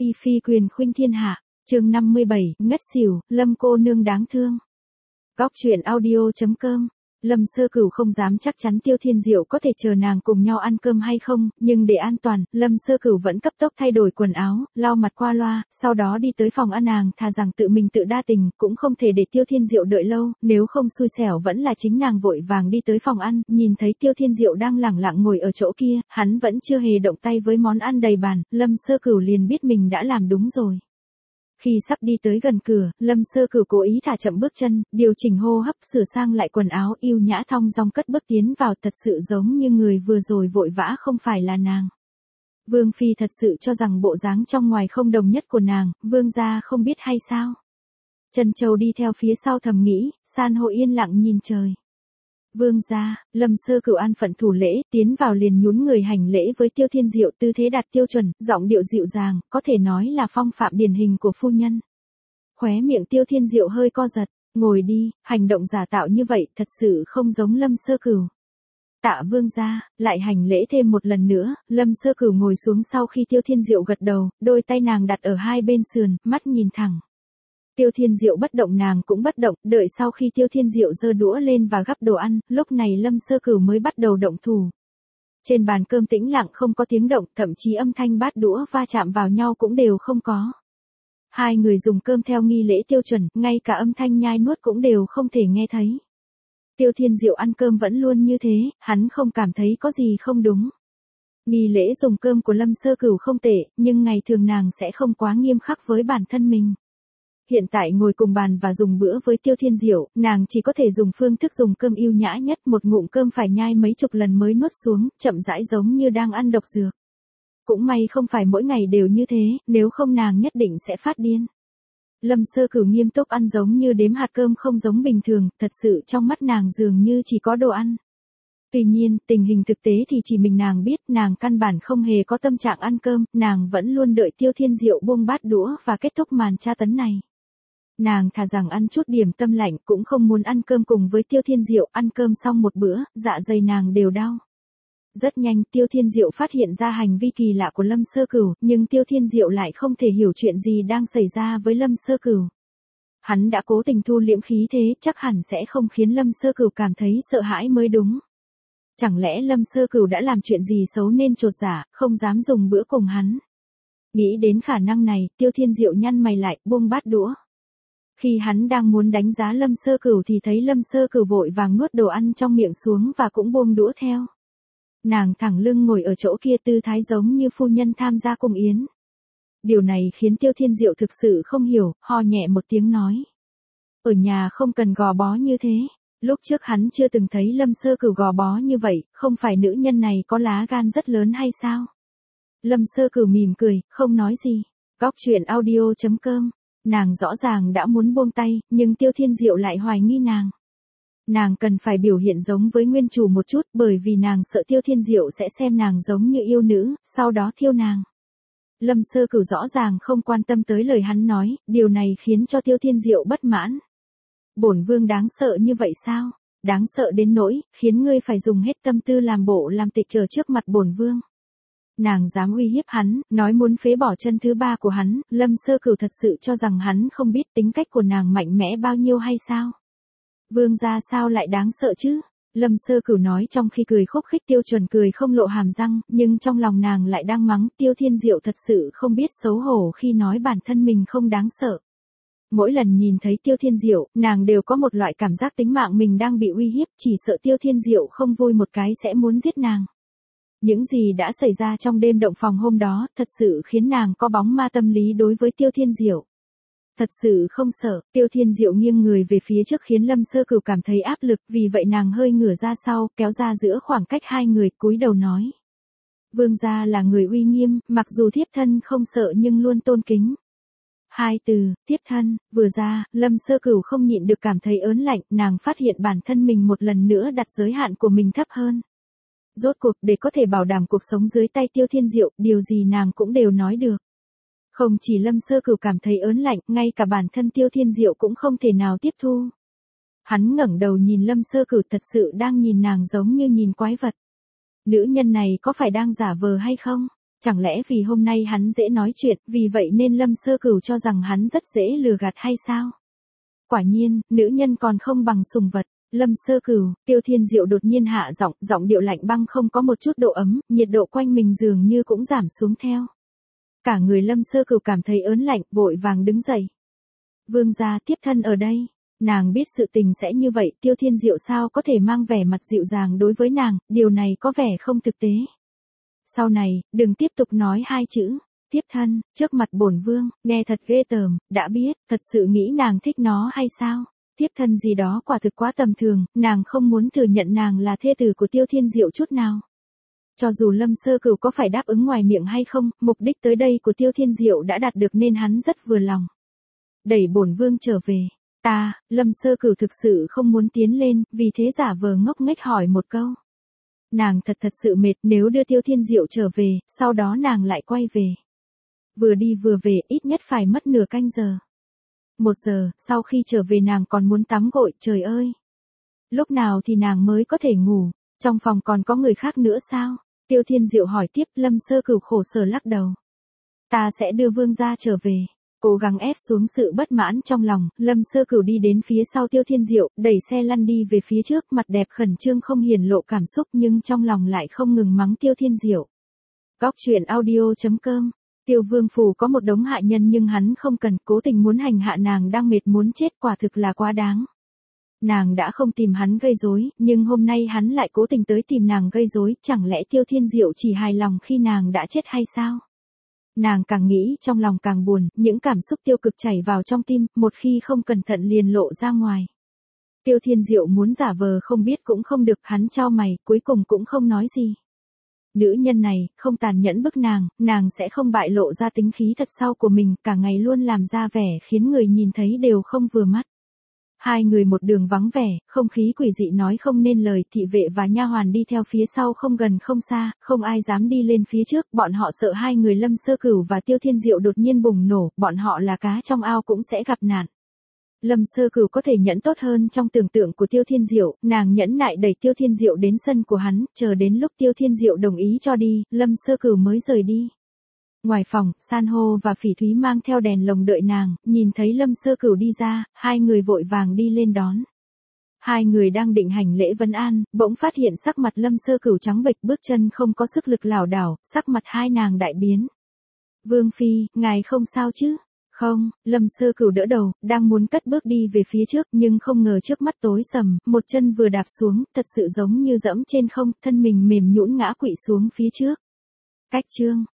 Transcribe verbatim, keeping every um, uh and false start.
Y phi quyền khuynh thiên hạ, chương năm mươi bảy, ngất xỉu, Lâm cô nương đáng thương. Góc truyện audio chấm com. Lâm Sơ Cửu không dám chắc chắn Tiêu Thiên Diệu có thể chờ nàng cùng nhau ăn cơm hay không, nhưng để an toàn, Lâm Sơ Cửu vẫn cấp tốc thay đổi quần áo, lau mặt qua loa, sau đó đi tới phòng ăn. Nàng thà rằng tự mình tự đa tình, cũng không thể để Tiêu Thiên Diệu đợi lâu, nếu không xui xẻo vẫn là chính nàng vội vàng đi tới phòng ăn, nhìn thấy Tiêu Thiên Diệu đang lẳng lặng ngồi ở chỗ kia, hắn vẫn chưa hề động tay với món ăn đầy bàn, Lâm Sơ Cửu liền biết mình đã làm đúng rồi. Khi sắp đi tới gần cửa, Lâm Sơ Cửu cố ý thả chậm bước chân, điều chỉnh hô hấp, sửa sang lại quần áo, yêu nhã thong dong cất bước tiến vào, thật sự giống như người vừa rồi vội vã không phải là nàng. Vương phi thật sự cho rằng bộ dáng trong ngoài không đồng nhất của nàng, vương gia không biết hay sao? Trần Châu đi theo phía sau thầm nghĩ, san hô yên lặng nhìn trời. Vương gia, Lâm Sơ Cửu an phận thủ lễ, tiến vào liền nhún người hành lễ với Tiêu Thiên Diệu, tư thế đạt tiêu chuẩn, giọng điệu dịu dàng, có thể nói là phong phạm điển hình của phu nhân. Khóe miệng Tiêu Thiên Diệu hơi co giật, ngồi đi, hành động giả tạo như vậy thật sự không giống Lâm Sơ Cửu. Tạ vương gia, lại hành lễ thêm một lần nữa, Lâm Sơ Cửu ngồi xuống sau khi Tiêu Thiên Diệu gật đầu, đôi tay nàng đặt ở hai bên sườn, mắt nhìn thẳng. Tiêu Thiên Diệu bất động, nàng cũng bất động, đợi sau khi Tiêu Thiên Diệu giơ đũa lên và gắp đồ ăn, lúc này Lâm Sơ Cửu mới bắt đầu động thủ. Trên bàn cơm tĩnh lặng không có tiếng động, thậm chí âm thanh bát đũa va chạm vào nhau cũng đều không có. Hai người dùng cơm theo nghi lễ tiêu chuẩn, ngay cả âm thanh nhai nuốt cũng đều không thể nghe thấy. Tiêu Thiên Diệu ăn cơm vẫn luôn như thế, hắn không cảm thấy có gì không đúng. Nghi lễ dùng cơm của Lâm Sơ Cửu không tệ, nhưng ngày thường nàng sẽ không quá nghiêm khắc với bản thân mình. Hiện tại ngồi cùng bàn và dùng bữa với Tiêu Thiên Diệu, nàng chỉ có thể dùng phương thức dùng cơm yêu nhã nhất, một ngụm cơm phải nhai mấy chục lần mới nuốt xuống, chậm rãi giống như đang ăn độc dược. Cũng may không phải mỗi ngày đều như thế, nếu không nàng nhất định sẽ phát điên. Lâm Sơ Cửu nghiêm túc ăn giống như đếm hạt cơm không giống bình thường, thật sự trong mắt nàng dường như chỉ có đồ ăn. Tuy nhiên, tình hình thực tế thì chỉ mình nàng biết, nàng căn bản không hề có tâm trạng ăn cơm, nàng vẫn luôn đợi Tiêu Thiên Diệu buông bát đũa và kết thúc màn tra tấn này. Nàng thà rằng ăn chút điểm tâm lạnh cũng không muốn ăn cơm cùng với Tiêu Thiên Diệu, ăn cơm xong một bữa, dạ dày nàng đều đau. Rất nhanh Tiêu Thiên Diệu phát hiện ra hành vi kỳ lạ của Lâm Sơ Cửu, nhưng Tiêu Thiên Diệu lại không thể hiểu chuyện gì đang xảy ra với Lâm Sơ Cửu. Hắn đã cố tình thu liễm khí thế, chắc hẳn sẽ không khiến Lâm Sơ Cửu cảm thấy sợ hãi mới đúng. Chẳng lẽ Lâm Sơ Cửu đã làm chuyện gì xấu nên chột dạ, không dám dùng bữa cùng hắn. Nghĩ đến khả năng này, Tiêu Thiên Diệu nhăn mày lại, buông bát đũa. Khi hắn đang muốn đánh giá Lâm Sơ Cửu thì thấy Lâm Sơ Cửu vội vàng nuốt đồ ăn trong miệng xuống và cũng buông đũa theo. Nàng thẳng lưng ngồi ở chỗ kia, tư thái giống như phu nhân tham gia cung yến. Điều này khiến Tiêu Thiên Diệu thực sự không hiểu, ho nhẹ một tiếng nói. Ở nhà không cần gò bó như thế. Lúc trước hắn chưa từng thấy Lâm Sơ Cửu gò bó như vậy, không phải nữ nhân này có lá gan rất lớn hay sao? Lâm Sơ Cửu mỉm cười, không nói gì. Góc truyện audio chấm com. Nàng rõ ràng đã muốn buông tay, nhưng Tiêu Thiên Diệu lại hoài nghi nàng. Nàng cần phải biểu hiện giống với nguyên chủ một chút, bởi vì nàng sợ Tiêu Thiên Diệu sẽ xem nàng giống như yêu nữ, sau đó thiêu nàng. Lâm Sơ Cửu rõ ràng không quan tâm tới lời hắn nói, điều này khiến cho Tiêu Thiên Diệu bất mãn. Bổn vương đáng sợ như vậy sao? Đáng sợ đến nỗi, khiến ngươi phải dùng hết tâm tư làm bộ làm tịch trở trước mặt bổn vương. Nàng dám uy hiếp hắn, nói muốn phế bỏ chân thứ ba của hắn, Lâm Sơ Cửu thật sự cho rằng hắn không biết tính cách của nàng mạnh mẽ bao nhiêu hay sao? Vương gia sao lại đáng sợ chứ? Lâm Sơ Cửu nói trong khi cười khúc khích, tiêu chuẩn cười không lộ hàm răng, nhưng trong lòng nàng lại đang mắng, Tiêu Thiên Diệu thật sự không biết xấu hổ khi nói bản thân mình không đáng sợ. Mỗi lần nhìn thấy Tiêu Thiên Diệu, nàng đều có một loại cảm giác tính mạng mình đang bị uy hiếp, chỉ sợ Tiêu Thiên Diệu không vui một cái sẽ muốn giết nàng. Những gì đã xảy ra trong đêm động phòng hôm đó, thật sự khiến nàng có bóng ma tâm lý đối với Tiêu Thiên Diệu. Thật sự không sợ, Tiêu Thiên Diệu nghiêng người về phía trước khiến Lâm Sơ Cửu cảm thấy áp lực, vì vậy nàng hơi ngửa ra sau, kéo ra giữa khoảng cách hai người, cúi đầu nói. Vương gia là người uy nghiêm, mặc dù thiếp thân không sợ nhưng luôn tôn kính. Hai từ, thiếp thân, vừa ra, Lâm Sơ Cửu không nhịn được cảm thấy ớn lạnh, nàng phát hiện bản thân mình một lần nữa đặt giới hạn của mình thấp hơn. Rốt cuộc, để có thể bảo đảm cuộc sống dưới tay Tiêu Thiên Diệu, điều gì nàng cũng đều nói được. Không chỉ Lâm Sơ Cửu cảm thấy ớn lạnh, ngay cả bản thân Tiêu Thiên Diệu cũng không thể nào tiếp thu. Hắn ngẩng đầu nhìn Lâm Sơ Cửu, thật sự đang nhìn nàng giống như nhìn quái vật. Nữ nhân này có phải đang giả vờ hay không? Chẳng lẽ vì hôm nay hắn dễ nói chuyện, vì vậy nên Lâm Sơ Cửu cho rằng hắn rất dễ lừa gạt hay sao? Quả nhiên, nữ nhân còn không bằng sùng vật. Lâm Sơ Cửu, Tiêu Thiên Diệu đột nhiên hạ giọng, giọng điệu lạnh băng không có một chút độ ấm, nhiệt độ quanh mình dường như cũng giảm xuống theo. Cả người Lâm Sơ Cửu cảm thấy ớn lạnh, vội vàng đứng dậy. Vương gia, tiếp thân ở đây. Nàng biết sự tình sẽ như vậy, Tiêu Thiên Diệu sao có thể mang vẻ mặt dịu dàng đối với nàng, điều này có vẻ không thực tế. Sau này, đừng tiếp tục nói hai chữ, tiếp thân, trước mặt bổn vương, nghe thật ghê tởm, đã biết, thật sự nghĩ nàng thích nó hay sao? Tiếp thân gì đó quả thực quá tầm thường, nàng không muốn thừa nhận nàng là thê tử của Tiêu Thiên Diệu chút nào. Cho dù Lâm Sơ Cửu có phải đáp ứng ngoài miệng hay không, mục đích tới đây của Tiêu Thiên Diệu đã đạt được nên hắn rất vừa lòng. Đẩy bổn vương trở về. Ta, Lâm Sơ Cửu thực sự không muốn tiến lên, vì thế giả vờ ngốc nghếch hỏi một câu. Nàng thật thật sự mệt, nếu đưa Tiêu Thiên Diệu trở về, sau đó nàng lại quay về. Vừa đi vừa về, ít nhất phải mất nửa canh giờ. Một giờ, sau khi trở về nàng còn muốn tắm gội, trời ơi. Lúc nào thì nàng mới có thể ngủ, trong phòng còn có người khác nữa sao? Tiêu Thiên Diệu hỏi tiếp, Lâm Sơ Cửu khổ sở lắc đầu. Ta sẽ đưa vương gia trở về. Cố gắng ép xuống sự bất mãn trong lòng, Lâm Sơ Cửu đi đến phía sau Tiêu Thiên Diệu, đẩy xe lăn đi về phía trước, mặt đẹp khẩn trương không hiển lộ cảm xúc nhưng trong lòng lại không ngừng mắng Tiêu Thiên Diệu. Góc truyện audio chấm com. Tiêu Vương Phủ có một đống hạ nhân nhưng hắn không cần, cố tình muốn hành hạ nàng đang mệt muốn chết, quả thực là quá đáng. Nàng đã không tìm hắn gây rối, nhưng hôm nay hắn lại cố tình tới tìm nàng gây rối, chẳng lẽ Tiêu Thiên Diệu chỉ hài lòng khi nàng đã chết hay sao? Nàng càng nghĩ trong lòng càng buồn, những cảm xúc tiêu cực chảy vào trong tim, một khi không cẩn thận liền lộ ra ngoài. Tiêu Thiên Diệu muốn giả vờ không biết cũng không được, hắn chau mày, cuối cùng cũng không nói gì. Nữ nhân này, không tàn nhẫn bức nàng, nàng sẽ không bại lộ ra tính khí thật sau của mình, cả ngày luôn làm ra vẻ khiến người nhìn thấy đều không vừa mắt. Hai người một đường vắng vẻ, không khí quỷ dị nói không nên lời, thị vệ và nha hoàn đi theo phía sau không gần không xa, không ai dám đi lên phía trước, bọn họ sợ hai người Lâm Sơ Cửu và Tiêu Thiên Diệu đột nhiên bùng nổ, bọn họ là cá trong ao cũng sẽ gặp nạn. Lâm Sơ Cửu có thể nhẫn tốt hơn trong tưởng tượng của Tiêu Thiên Diệu, nàng nhẫn nại đẩy Tiêu Thiên Diệu đến sân của hắn, chờ đến lúc Tiêu Thiên Diệu đồng ý cho đi, Lâm Sơ Cửu mới rời đi. Ngoài phòng, San hô và Phỉ Thúy mang theo đèn lồng đợi nàng, nhìn thấy Lâm Sơ Cửu đi ra, hai người vội vàng đi lên đón. Hai người đang định hành lễ vân an, bỗng phát hiện sắc mặt Lâm Sơ Cửu trắng bệch, bước chân không có sức lực lảo đảo, sắc mặt hai nàng đại biến. Vương Phi, ngài không sao chứ? Không, Lâm Sơ Cửu đỡ đầu, đang muốn cất bước đi về phía trước nhưng không ngờ trước mắt tối sầm, một chân vừa đạp xuống, thật sự giống như dẫm trên không, thân mình mềm nhũn ngã quỵ xuống phía trước. Cách chương